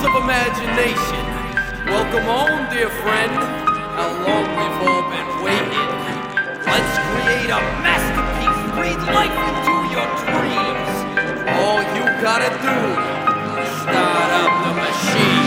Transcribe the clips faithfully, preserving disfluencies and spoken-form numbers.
of imagination. Welcome home, dear friend. How long we've all been waiting. Let's create a masterpiece. Breathe life into your dreams. All you gotta do is start up the machine.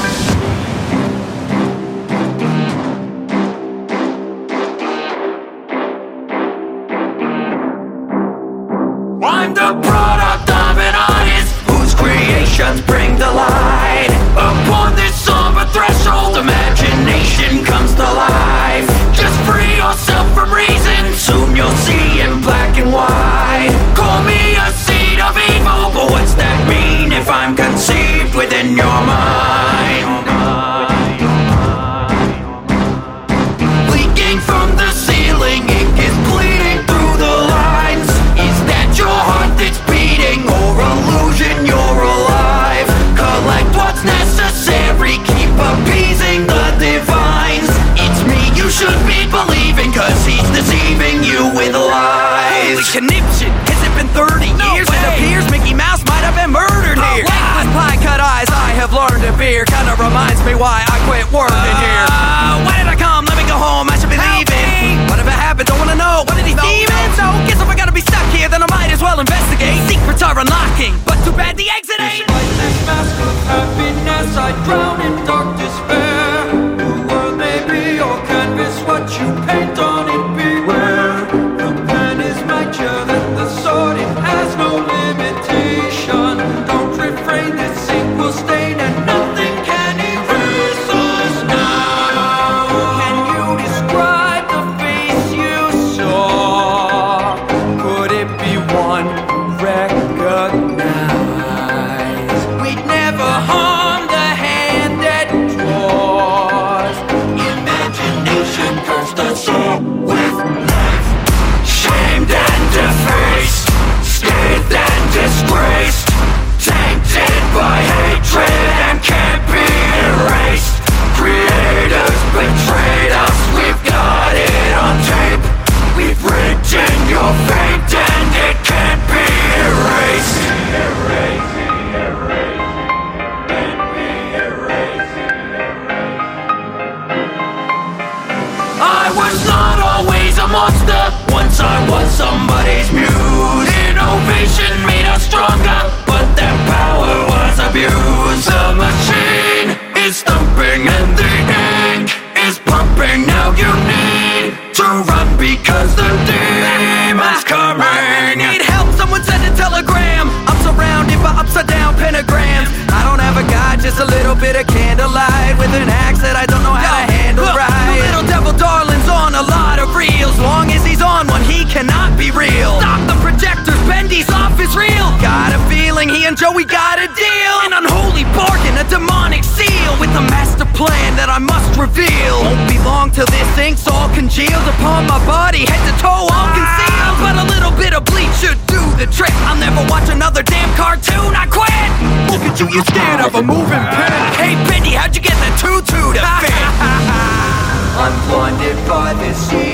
I'm the product of an artist whose creations bring delight. Upon this somber threshold, imagination comes to life. Just free yourself from reason, soon you'll see in black and white. Call me a seed of evil, but what's that mean if I'm conceived within your mind? Leaking from the ceiling, ink is bleeding through the lines. Is that your heart that's beating, or illusion you're alive? Collect what's necessary, keep appeasing the divines. It's me you should be believing, cause he's deceiving you with lies. Holy conniption, has it been thirty No years? way. It appears Mickey Mouse might have been murdered Oh, here. wow. With pie cut eyes, I have learned to fear. Kinda reminds me why I quit working here. Uh, why did I come? Let me go home, I should be Help leaving. me. Whatever happened, don't wanna know. What did he No, steaming? no, So, guess if I gotta be stuck here, then I might as well investigate. Secrets are unlocking, but too bad the exit ain't. Despite this mask of happiness, I drown in dark despair. The world may be your canvas, what you paint on it, beware. The pen is mightier than the sword, it has no limitation. Don't refrain, this ink will stain and nothing can erase us now. Can you describe the face you saw? Could it be one recognized? We'd never harm the hand that draws. Imagination cursed us all with life. Shamed and defaced, scathed and disgraced, tainted by hatred and can't be erased. Creators betrayed us, we've got it on tape. We've written your fate and it can't be erased. Erased, erased, can't be erased. I was not always a monster, once I was somebody's muse. Innovation made us stronger, but that power was abused. The machine is thumping and the ink is pumping. Now you need to run because the demon's coming. I need help, someone send a telegram. I'm surrounded by upside down pentagrams. I don't have a guide, just a little bit of candlelight with an axe that I don't know how to handle look, right. The little devil darling's on a lot of reels. Long as he's on one, he cannot be real. Stop the projectors, Bendy's off his reel. Got a feeling he and Joey got a deal. An unholy bargain, a demonic seal with a master plan that I must reveal. Won't be long till this ink's all congealed upon my body, head to toe all concealed. But a little bit of bleach should do the trick. I'll never watch another damn cartoon, I quit. Look at you, you're scared of a moving pen. Hey Bendy, how'd you get the tutu to fit? I'm blinded by this